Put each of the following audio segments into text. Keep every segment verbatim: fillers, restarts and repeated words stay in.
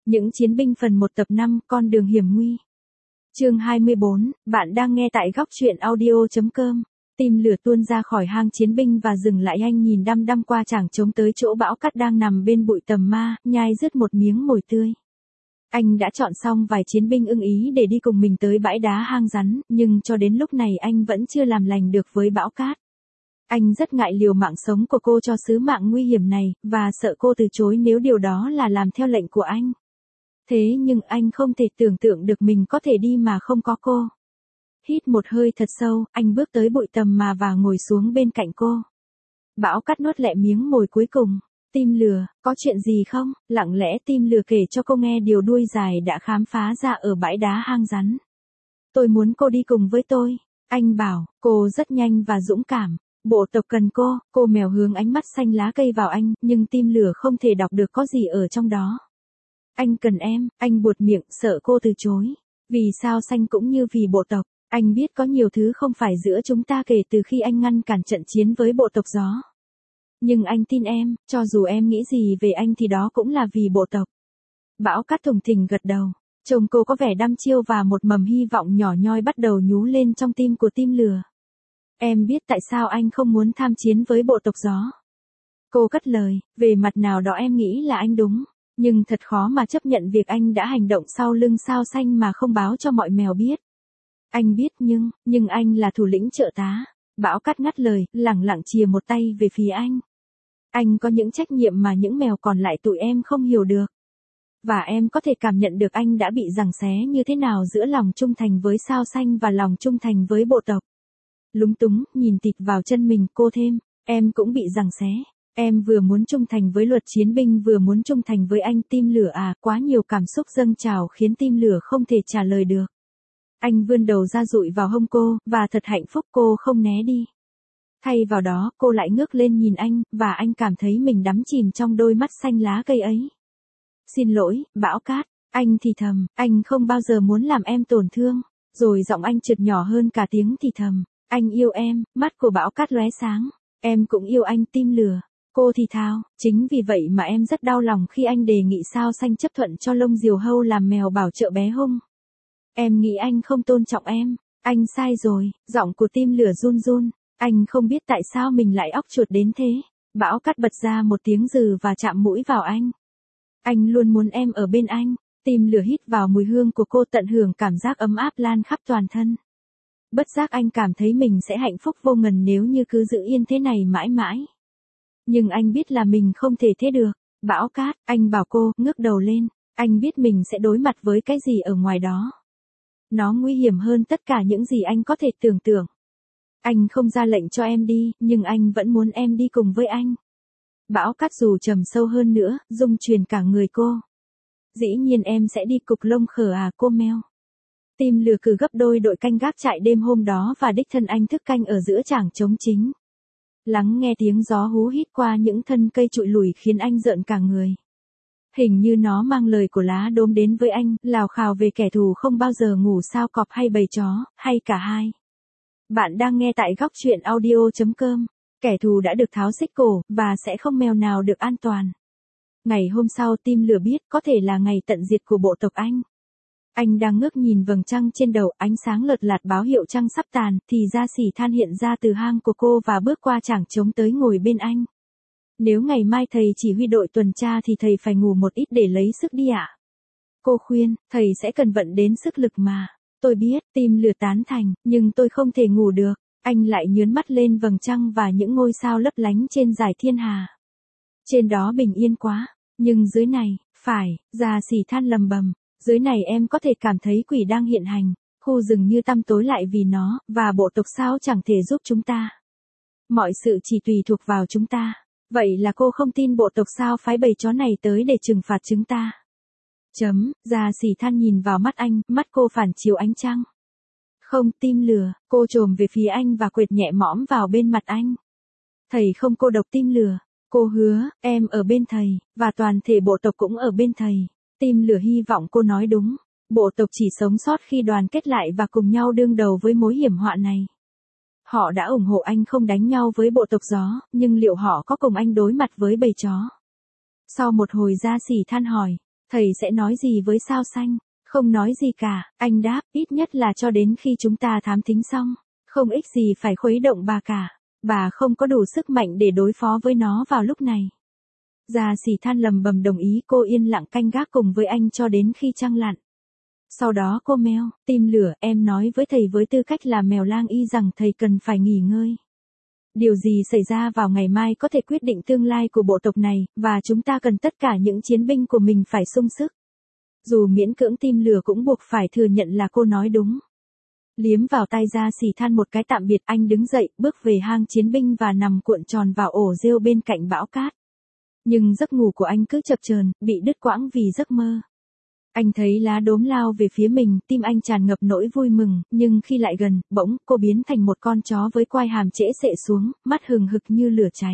Những chiến binh phần một tập năm, con đường hiểm nguy. Chương hai mươi bốn, bạn đang nghe tại góc truyện audio chấm com. Tim lửa tuôn ra khỏi hang chiến binh và dừng lại, anh nhìn đăm đăm qua chảng trống tới chỗ Bão Cát đang nằm bên bụi tầm ma, nhai rứt một miếng mồi tươi. Anh đã chọn xong vài chiến binh ưng ý để đi cùng mình tới bãi đá hang rắn, nhưng cho đến lúc này anh vẫn chưa làm lành được với Bão Cát. Anh rất ngại liều mạng sống của cô cho sứ mạng nguy hiểm này, và sợ cô từ chối nếu điều đó là làm theo lệnh của anh. Thế nhưng anh không thể tưởng tượng được mình có thể đi mà không có cô. Hít một hơi thật sâu, anh bước tới bụi tầm mà và ngồi xuống bên cạnh cô. Bão Cát nuốt lẹ miếng mồi cuối cùng. Tim lửa, có chuyện gì không? Lặng lẽ tim lửa kể cho cô nghe điều đuôi dài đã khám phá ra ở bãi đá hang rắn. Tôi muốn cô đi cùng với tôi. Anh bảo, cô rất nhanh và dũng cảm. Bộ tộc cần cô, cô mèo hướng ánh mắt xanh lá cây vào anh, nhưng tim lửa không thể đọc được có gì ở trong đó. Anh cần em, anh buột miệng, sợ cô từ chối. Vì sao xanh cũng như vì bộ tộc, anh biết có nhiều thứ không phải giữa chúng ta kể từ khi anh ngăn cản trận chiến với bộ tộc gió. Nhưng anh tin em, cho dù em nghĩ gì về anh thì đó cũng là vì bộ tộc. Bão Cát thùng thình gật đầu. Trông cô có vẻ đăm chiêu và một mầm hy vọng nhỏ nhoi bắt đầu nhú lên trong tim của tim lửa. Em biết tại sao anh không muốn tham chiến với bộ tộc gió. Cô cất lời, về mặt nào đó em nghĩ là anh đúng. Nhưng thật khó mà chấp nhận việc anh đã hành động sau lưng sao xanh mà không báo cho mọi mèo biết. Anh biết nhưng, nhưng anh là thủ lĩnh trợ tá. Bão Cát ngắt lời, lẳng lặng chìa một tay về phía anh. Anh có những trách nhiệm mà những mèo còn lại tụi em không hiểu được. Và em có thể cảm nhận được anh đã bị giằng xé như thế nào giữa lòng trung thành với sao xanh và lòng trung thành với bộ tộc. Lúng túng, nhìn tịt vào chân mình, cô thêm, em cũng bị giằng xé. Em vừa muốn trung thành với luật chiến binh vừa muốn trung thành với anh. Tim lửa à, quá nhiều cảm xúc dâng trào khiến tim lửa không thể trả lời được. Anh vươn đầu ra dụi vào hông cô, và thật hạnh phúc cô không né đi. Thay vào đó, cô lại ngước lên nhìn anh, và anh cảm thấy mình đắm chìm trong đôi mắt xanh lá cây ấy. Xin lỗi, Bão Cát, anh thì thầm, anh không bao giờ muốn làm em tổn thương. Rồi giọng anh trượt nhỏ hơn cả tiếng thì thầm, anh yêu em. Mắt của Bão Cát lóe sáng. Em cũng yêu anh. Tim lửa. Cô thì thào, chính vì vậy mà em rất đau lòng khi anh đề nghị sao xanh chấp thuận cho lông diều hâu làm mèo bảo trợ bé hung. Em nghĩ anh không tôn trọng em. Anh sai rồi. Giọng của tim lửa run run. Anh không biết tại sao mình lại óc chuột đến thế. Bão Cát bật ra một tiếng rừ và chạm mũi vào anh. Anh luôn muốn em ở bên anh. Tim lửa hít vào mùi hương của cô, tận hưởng cảm giác ấm áp lan khắp toàn thân. Bất giác anh cảm thấy mình sẽ hạnh phúc vô ngần nếu như cứ giữ yên thế này mãi mãi. Nhưng anh biết là mình không thể thế được. Bão Cát, anh bảo cô, ngước đầu lên. Anh biết mình sẽ đối mặt với cái gì ở ngoài đó. Nó nguy hiểm hơn tất cả những gì anh có thể tưởng tượng. Anh không ra lệnh cho em đi, nhưng anh vẫn muốn em đi cùng với anh. Bão Cát dù trầm sâu hơn nữa, rung truyền cả người cô. Dĩ nhiên em sẽ đi. Cục lông khở à, cô meo. Tim lửa cử gấp đôi đội canh gác trại đêm hôm đó và đích thân anh thức canh ở giữa chảng trống chính. Lắng nghe tiếng gió hú hít qua những thân cây trụi lủi khiến anh rợn cả người. Hình như nó mang lời của lá đốm đến với anh, lào khào về kẻ thù không bao giờ ngủ, sao cọp hay bầy chó, hay cả hai. Bạn đang nghe tại góc truyện audio chấm com. Kẻ thù đã được tháo xích cổ, và sẽ không mèo nào được an toàn. Ngày hôm sau tim lửa biết có thể là ngày tận diệt của bộ tộc anh. Anh đang ngước nhìn vầng trăng trên đầu, ánh sáng lợt lạt báo hiệu trăng sắp tàn, thì ra Sỉ Than hiện ra từ hang của cô và bước qua chảng trống tới ngồi bên anh. Nếu ngày mai thầy chỉ huy đội tuần tra thì thầy phải ngủ một ít để lấy sức đi ạ. Cô khuyên, thầy sẽ cần vận đến sức lực mà. Tôi biết, tim lửa tán thành, nhưng tôi không thể ngủ được. Anh lại nhướn mắt lên vầng trăng và những ngôi sao lấp lánh trên dải thiên hà. Trên đó bình yên quá, nhưng dưới này, phải, già Sỉ Than lầm bầm. Dưới này em có thể cảm thấy quỷ đang hiện hành, khu rừng như tăm tối lại vì nó, và bộ tộc sao chẳng thể giúp chúng ta. Mọi sự chỉ tùy thuộc vào chúng ta. Vậy là cô không tin bộ tộc sao phái bầy chó này tới để trừng phạt chúng ta. Chấm, già Sỉ Than nhìn vào mắt anh, mắt cô phản chiếu ánh trăng. Không. Tim lửa, cô trồm về phía anh và quệt nhẹ mõm vào bên mặt anh. Thầy không cô độc. Tim lửa, cô hứa, em ở bên thầy, và toàn thể bộ tộc cũng ở bên thầy. Tim lửa hy vọng cô nói đúng. Bộ tộc chỉ sống sót khi đoàn kết lại và cùng nhau đương đầu với mối hiểm họa này. Họ đã ủng hộ anh không đánh nhau với bộ tộc gió, nhưng liệu họ có cùng anh đối mặt với bầy chó? Sau một hồi, Gia Sỉ Than hỏi, Thầy sẽ nói gì với sao xanh? Không nói gì cả, anh đáp, ít nhất là cho đến khi chúng ta thám thính xong. Không ích gì phải khuấy động bà cả. Bà không có đủ sức mạnh để đối phó với nó vào lúc này. Gia Sỉ than lầm bầm đồng ý, cô yên lặng canh gác cùng với anh cho đến khi trăng lặn. Sau đó cô meo, tim lửa, em nói với thầy với tư cách là mèo lang y rằng thầy cần phải nghỉ ngơi. Điều gì xảy ra vào ngày mai có thể quyết định tương lai của bộ tộc này, và chúng ta cần tất cả những chiến binh của mình phải sung sức. Dù miễn cưỡng, tim lửa cũng buộc phải thừa nhận là cô nói đúng. Liếm vào tay Gia Sỉ than một cái tạm biệt, anh đứng dậy, bước về hang chiến binh và nằm cuộn tròn vào ổ rêu bên cạnh bão cát. Nhưng giấc ngủ của anh cứ chập chờn, bị đứt quãng vì giấc mơ. Anh thấy lá đốm lao về phía mình, tim anh tràn ngập nỗi vui mừng, nhưng khi lại gần, bỗng, cô biến thành một con chó với quai hàm trễ xệ xuống, mắt hừng hực như lửa cháy.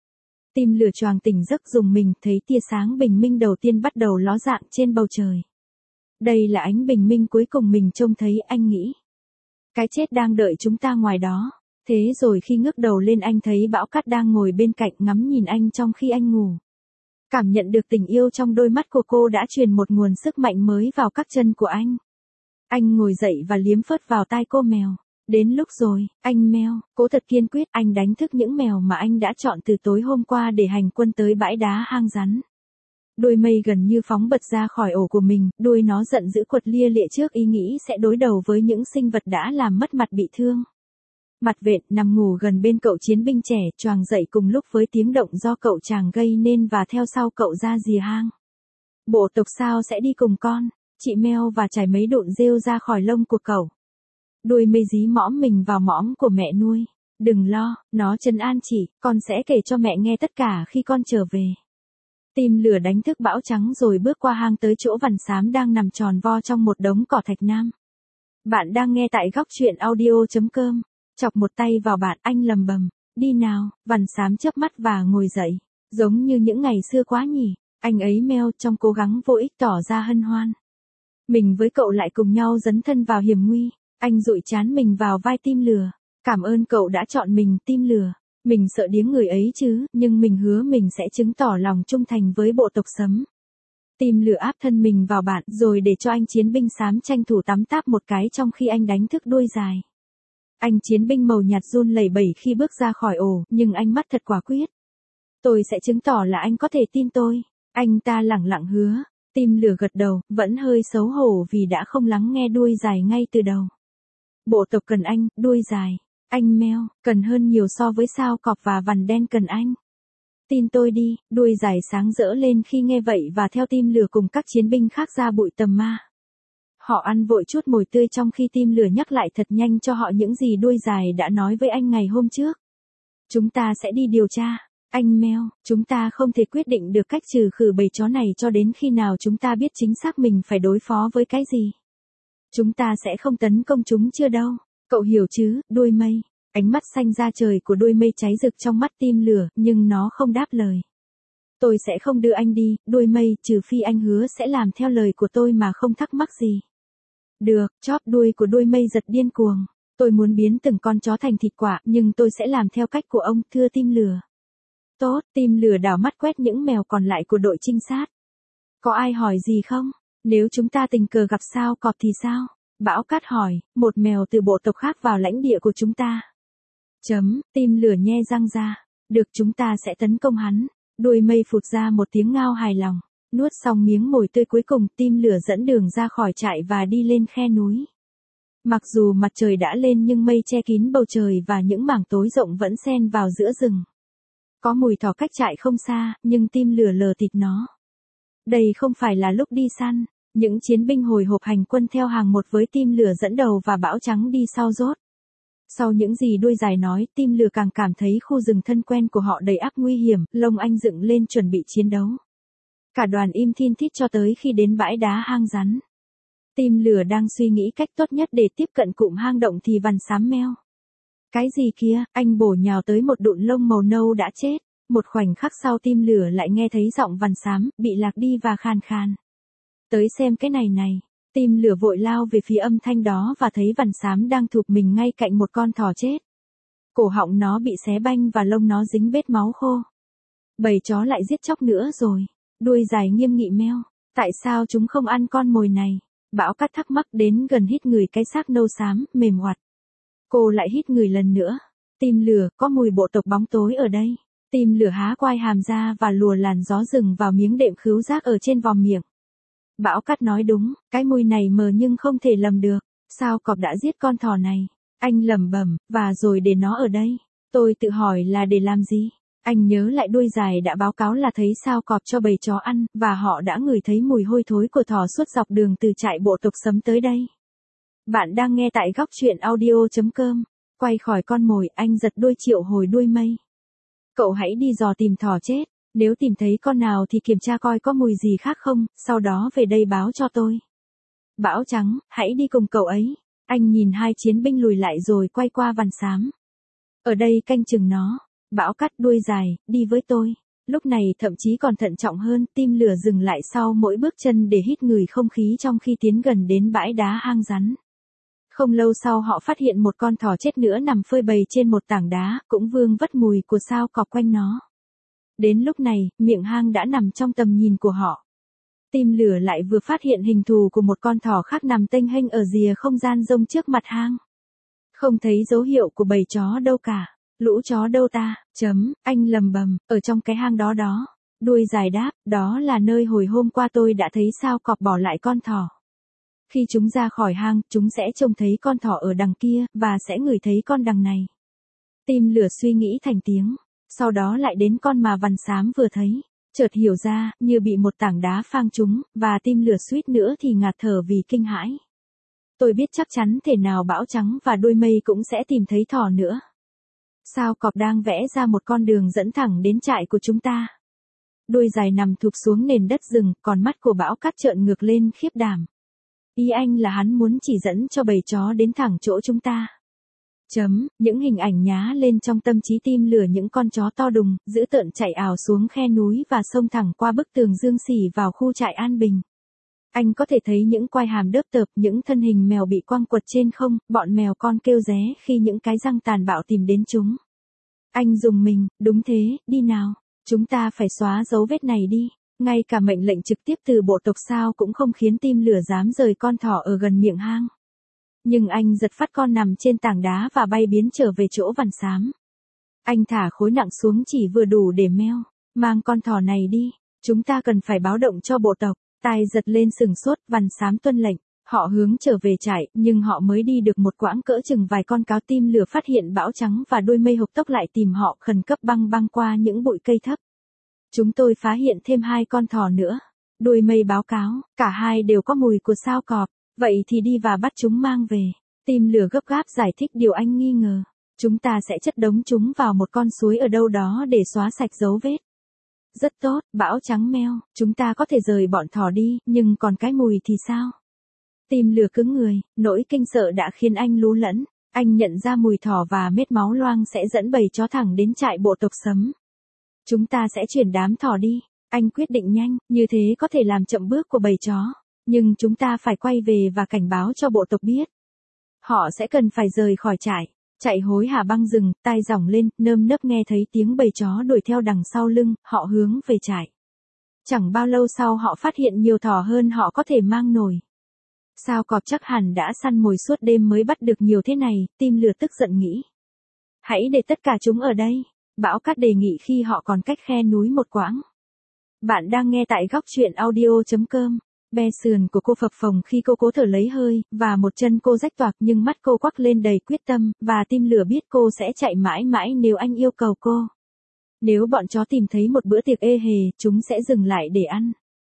Tim lửa choàng tỉnh giấc rùng mình, thấy tia sáng bình minh đầu tiên bắt đầu ló dạng trên bầu trời. Đây là ánh bình minh cuối cùng mình trông thấy, anh nghĩ. Cái chết đang đợi chúng ta ngoài đó. Thế rồi khi ngước đầu lên, anh thấy Bão Cát đang ngồi bên cạnh ngắm nhìn anh trong khi anh ngủ. Cảm nhận được tình yêu trong đôi mắt của cô đã truyền một nguồn sức mạnh mới vào các chân của anh. Anh ngồi dậy và liếm phớt vào tai cô. Mèo. Đến lúc rồi, anh meo, cố thật kiên quyết, anh đánh thức những mèo mà anh đã chọn từ tối hôm qua để hành quân tới bãi đá hang rắn. Đuôi mây gần như phóng bật ra khỏi ổ của mình, đuôi nó giận dữ quật lia lịa trước ý nghĩ sẽ đối đầu với những sinh vật đã làm mất mặt bị thương. Mặt vện nằm ngủ gần bên cậu chiến binh trẻ, choàng dậy cùng lúc với tiếng động do cậu chàng gây nên và theo sau cậu ra rìa hang. Bộ tộc sao sẽ đi cùng con? Chị meo và chải mấy đụn rêu ra khỏi lông của cậu. Đuôi mây dí mõm mình vào mõm của mẹ nuôi. Đừng lo, nó trấn an chị, con sẽ kể cho mẹ nghe tất cả khi con trở về. Tim lửa đánh thức Bão Trắng rồi bước qua hang tới chỗ Vằn Xám đang nằm tròn vo trong một đống cỏ thạch nam. Bạn đang nghe tại góc truyện audio chấm com. Chọc một tay vào bạn, anh lầm bầm. Đi nào, Vằn Xám chớp mắt và ngồi dậy. Giống như những ngày xưa quá nhỉ. Anh ấy meo trong cố gắng vô ích tỏ ra hân hoan. Mình với cậu lại cùng nhau dấn thân vào hiểm nguy. Anh dụi trán mình vào vai tim lửa. Cảm ơn cậu đã chọn mình, tim lửa. Mình sợ điếng người ấy chứ, nhưng mình hứa mình sẽ chứng tỏ lòng trung thành với bộ tộc Sấm. Tim lửa áp thân mình vào bạn rồi để cho anh chiến binh xám tranh thủ tắm táp một cái trong khi anh đánh thức đuôi dài. Anh chiến binh màu nhạt run lẩy bẩy khi bước ra khỏi ổ, nhưng anh mắt thật quả quyết. Tôi sẽ chứng tỏ là anh có thể tin tôi. Anh ta lẳng lặng hứa. Tim lửa gật đầu, vẫn hơi xấu hổ vì đã không lắng nghe đuôi dài ngay từ đầu. Bộ tộc cần anh, đuôi dài. Anh meo, cần hơn nhiều so với sao cọp và vằn đen cần anh. Tin tôi đi, đuôi dài sáng rỡ lên khi nghe vậy và theo tim lửa cùng các chiến binh khác ra bụi tầm ma. Họ ăn vội chút mồi tươi trong khi tim lửa nhắc lại thật nhanh cho họ những gì đuôi dài đã nói với anh ngày hôm trước. Chúng ta sẽ đi điều tra. Anh meo, chúng ta không thể quyết định được cách trừ khử bầy chó này cho đến khi nào chúng ta biết chính xác mình phải đối phó với cái gì. Chúng ta sẽ không tấn công chúng chưa đâu. Cậu hiểu chứ, đuôi mây. Ánh mắt xanh da trời của đuôi mây cháy rực trong mắt tim lửa, nhưng nó không đáp lời. Tôi sẽ không đưa anh đi, đuôi mây, trừ phi anh hứa sẽ làm theo lời của tôi mà không thắc mắc gì. Được, chóp đuôi của đuôi mây giật điên cuồng. Tôi muốn biến từng con chó thành thịt quả, nhưng tôi sẽ làm theo cách của ông, thưa tim lửa. Tốt, tim lửa đảo mắt quét những mèo còn lại của đội trinh sát. Có ai hỏi gì không? Nếu chúng ta tình cờ gặp sao cọp thì sao? Bão Cát hỏi, một mèo từ bộ tộc khác vào lãnh địa của chúng ta. Chấm, tim lửa nhe răng ra. Được, chúng ta sẽ tấn công hắn. Đuôi mây phụt ra một tiếng ngao hài lòng. Nuốt xong miếng mồi tươi cuối cùng, tim lửa dẫn đường ra khỏi trại và đi lên khe núi. Mặc dù mặt trời đã lên nhưng mây che kín bầu trời và những mảng tối rộng vẫn xen vào giữa rừng. Có mùi thỏ cách trại không xa, nhưng tim lửa lờ thịt nó. Đây không phải là lúc đi săn. Những chiến binh hồi hộp hành quân theo hàng một với tim lửa dẫn đầu và Bão Trắng đi sau rốt. Sau những gì đuôi dài nói, tim lửa càng cảm thấy khu rừng thân quen của họ đầy ắp nguy hiểm, lông anh dựng lên chuẩn bị chiến đấu. Cả đoàn im thin thít cho tới khi đến bãi đá hang rắn. Tim lửa đang suy nghĩ cách tốt nhất để tiếp cận cụm hang động thì Vằn Xám meo. Cái gì kia, anh bổ nhào tới một đụn lông màu nâu đã chết. Một khoảnh khắc sau tim lửa lại nghe thấy giọng Vằn Xám, bị lạc đi và khàn khàn. Tới xem cái này này, tim lửa vội lao về phía âm thanh đó và thấy Vằn Xám đang thụp mình ngay cạnh một con thỏ chết. Cổ họng nó bị xé banh và lông nó dính vết máu khô. Bầy chó lại giết chóc nữa rồi. Đuôi dài nghiêm nghị meo. Tại sao chúng không ăn con mồi này? Bão Cát thắc mắc đến gần hít người cái xác nâu xám, mềm oặt. Cô lại hít người lần nữa. Tim lửa, có mùi bộ tộc bóng tối ở đây. Tim lửa há quai hàm ra và lùa làn gió rừng vào miếng đệm khứu giác ở trên vòm miệng. Bão Cát nói đúng, cái mùi này mờ nhưng không thể lầm được. Sao cọp đã giết con thỏ này? Anh lẩm bẩm, và rồi để nó ở đây. Tôi tự hỏi là để làm gì? Anh nhớ lại đuôi dài đã báo cáo là thấy sao cọp cho bầy chó ăn, và họ đã ngửi thấy mùi hôi thối của thỏ suốt dọc đường từ trại bộ tộc Sấm tới đây. Bạn đang nghe tại góc truyện audio chấm com. Quay khỏi con mồi, anh giật đuôi triệu hồi đuôi mây. Cậu hãy đi dò tìm thỏ chết. Nếu tìm thấy con nào thì kiểm tra coi có mùi gì khác không, sau đó về đây báo cho tôi. Bão Trắng, hãy đi cùng cậu ấy. Anh nhìn hai chiến binh lùi lại rồi quay qua Vằn Xám. Ở đây canh chừng nó. Bão Cát đuôi dài, đi với tôi. Lúc này thậm chí còn thận trọng hơn, tim lửa dừng lại sau mỗi bước chân để hít ngửi không khí trong khi tiến gần đến bãi đá hang rắn. Không lâu sau họ phát hiện một con thỏ chết nữa nằm phơi bày trên một tảng đá, cũng vương vất mùi của sao cọp quanh nó. Đến lúc này, miệng hang đã nằm trong tầm nhìn của họ. Tim lửa lại vừa phát hiện hình thù của một con thỏ khác nằm tênh hênh ở rìa không gian rông trước mặt hang. Không thấy dấu hiệu của bầy chó đâu cả. Lũ chó đâu ta, chấm, anh lầm bầm, ở trong cái hang đó đó. Đuôi dài đáp, đó là nơi hồi hôm qua tôi đã thấy sao cọp bỏ lại con thỏ. Khi chúng ra khỏi hang, chúng sẽ trông thấy con thỏ ở đằng kia, và sẽ ngửi thấy con đằng này. Tim lửa suy nghĩ thành tiếng, sau đó lại đến con mà Vằn Xám vừa thấy. Chợt hiểu ra, như bị một tảng đá phang trúng, và tim lửa suýt nữa thì ngạt thở vì kinh hãi. Tôi biết chắc chắn thể nào Bão Trắng và đuôi mây cũng sẽ tìm thấy thỏ nữa. Sao cọp đang vẽ ra một con đường dẫn thẳng đến trại của chúng ta. Đuôi dài nằm thụp xuống nền đất rừng, còn mắt của Bão Cát trợn ngược lên khiếp đảm. Ý anh là hắn muốn chỉ dẫn cho bầy chó đến thẳng chỗ chúng ta. Chấm, những hình ảnh nhá lên trong tâm trí tim lửa, những con chó to đùng, dữ tợn chạy ảo xuống khe núi và xông thẳng qua bức tường dương xỉ vào khu trại an bình. Anh có thể thấy những quai hàm đớp tợp, những thân hình mèo bị quăng quật trên không, bọn mèo con kêu ré khi những cái răng tàn bạo tìm đến chúng. Anh rùng mình, đúng thế, đi nào, chúng ta phải xóa dấu vết này đi. Ngay cả mệnh lệnh trực tiếp từ bộ tộc sao cũng không khiến tim lửa dám rời con thỏ ở gần miệng hang. Nhưng anh giật phát con nằm trên tảng đá và bay biến trở về chỗ Vằn Xám. Anh thả khối nặng xuống chỉ vừa đủ để meo. Mang con thỏ này đi, chúng ta cần phải báo động cho bộ tộc. Tai giật lên sừng sốt, Vằn Xám tuân lệnh. Họ hướng trở về trại, nhưng họ mới đi được một quãng cỡ chừng vài con cáo tim lửa phát hiện Bão Trắng và đuôi mây hộc tốc lại tìm họ, khẩn cấp băng băng qua những bụi cây thấp. Chúng tôi phá hiện thêm hai con thỏ nữa. Đuôi mây báo cáo, cả hai đều có mùi của sao cọp. Vậy thì đi và bắt chúng mang về. Tim lửa gấp gáp giải thích điều anh nghi ngờ. Chúng ta sẽ chất đống chúng vào một con suối ở đâu đó để xóa sạch dấu vết. Rất tốt, Bão Trắng meo, chúng ta có thể rời bọn thỏ đi, nhưng còn cái mùi thì sao? Tim lửa cứng người, nỗi kinh sợ đã khiến anh lú lẫn. Anh nhận ra mùi thỏ và mết máu loang sẽ dẫn bầy chó thẳng đến trại bộ tộc Sấm. Chúng ta sẽ chuyển đám thỏ đi. Anh quyết định nhanh, như thế có thể làm chậm bước của bầy chó. Nhưng chúng ta phải quay về và cảnh báo cho bộ tộc biết. Họ sẽ cần phải rời khỏi trại. Chạy hối hả băng rừng, tai rỏng lên, nơm nớp nghe thấy tiếng bầy chó đuổi theo đằng sau lưng, họ hướng về trại. Chẳng bao lâu sau họ phát hiện nhiều thỏ hơn họ có thể mang nổi. Sao cọp chắc hẳn đã săn mồi suốt đêm mới bắt được nhiều thế này, tim lửa tức giận nghĩ. Hãy để tất cả chúng ở đây. Bão Cát đề nghị khi họ còn cách khe núi một quãng. Bạn đang nghe tại góc truyện audio chấm com. Be sườn của cô phập phồng khi cô cố thở lấy hơi, và một chân cô rách toạc nhưng mắt cô quắc lên đầy quyết tâm, và tim lửa biết cô sẽ chạy mãi mãi nếu anh yêu cầu cô. Nếu bọn chó tìm thấy một bữa tiệc ê hề, chúng sẽ dừng lại để ăn.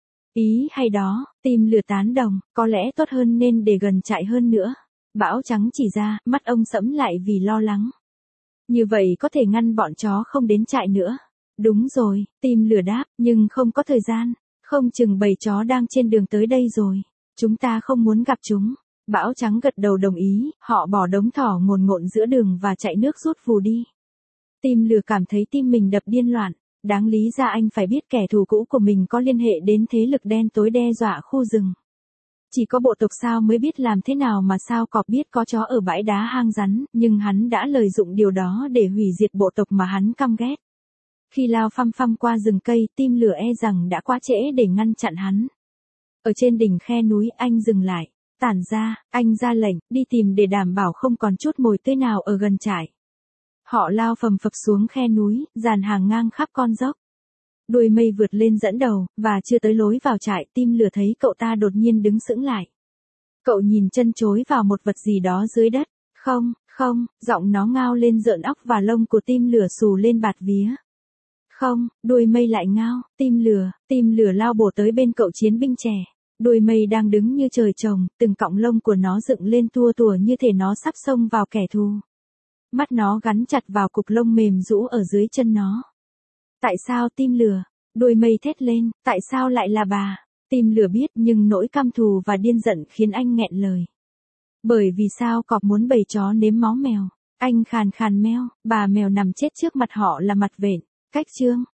Ý hay đó, tim lửa tán đồng, có lẽ tốt hơn nên để gần trại hơn nữa. Bão Trắng chỉ ra, mắt ông sẫm lại vì lo lắng. Như vậy có thể ngăn bọn chó không đến trại nữa. Đúng rồi, tim lửa đáp, nhưng không có thời gian. Không chừng bầy chó đang trên đường tới đây rồi. Chúng ta không muốn gặp chúng. Bão Trắng gật đầu đồng ý, họ bỏ đống thỏ ngồn ngộn giữa đường và chạy nước rút vù đi. Tim lửa cảm thấy tim mình đập điên loạn. Đáng lý ra anh phải biết kẻ thù cũ của mình có liên hệ đến thế lực đen tối đe dọa khu rừng. Chỉ có bộ tộc sao mới biết làm thế nào mà sao cọp biết có chó ở bãi đá hang rắn, nhưng hắn đã lợi dụng điều đó để hủy diệt bộ tộc mà hắn căm ghét. Khi lao phăm phăm qua rừng cây, tim lửa e rằng đã quá trễ để ngăn chặn hắn. Ở trên đỉnh khe núi anh dừng lại. Tản ra, anh ra lệnh, đi tìm để đảm bảo không còn chút mồi tươi nào ở gần trại. Họ lao phầm phập xuống khe núi, dàn hàng ngang khắp con dốc. Đuôi mây vượt lên dẫn đầu, và chưa tới lối vào trại, Tim Lửa thấy cậu ta đột nhiên đứng sững lại. Cậu nhìn chân chối vào một vật gì đó dưới đất. Không, không, giọng nó ngao lên rợn óc và lông của Tim Lửa xù lên bạt vía. Không, đuôi mây lại ngao, Tim Lửa, Tim Lửa lao bổ tới bên cậu chiến binh trẻ. Đuôi mây đang đứng như trời trồng, từng cọng lông của nó dựng lên tua tủa như thể nó sắp xông vào kẻ thù. Mắt nó gắn chặt vào cục lông mềm rũ ở dưới chân nó. Tại sao Tim Lửa? Đuôi mây thét lên, tại sao lại là bà? Tim Lửa biết, nhưng nỗi căm thù và điên giận khiến anh nghẹn lời. Bởi vì sao cọp muốn bầy chó nếm máu mèo? Anh khàn khàn meo, bà mèo nằm chết trước mặt họ là mặt vện. Cách chương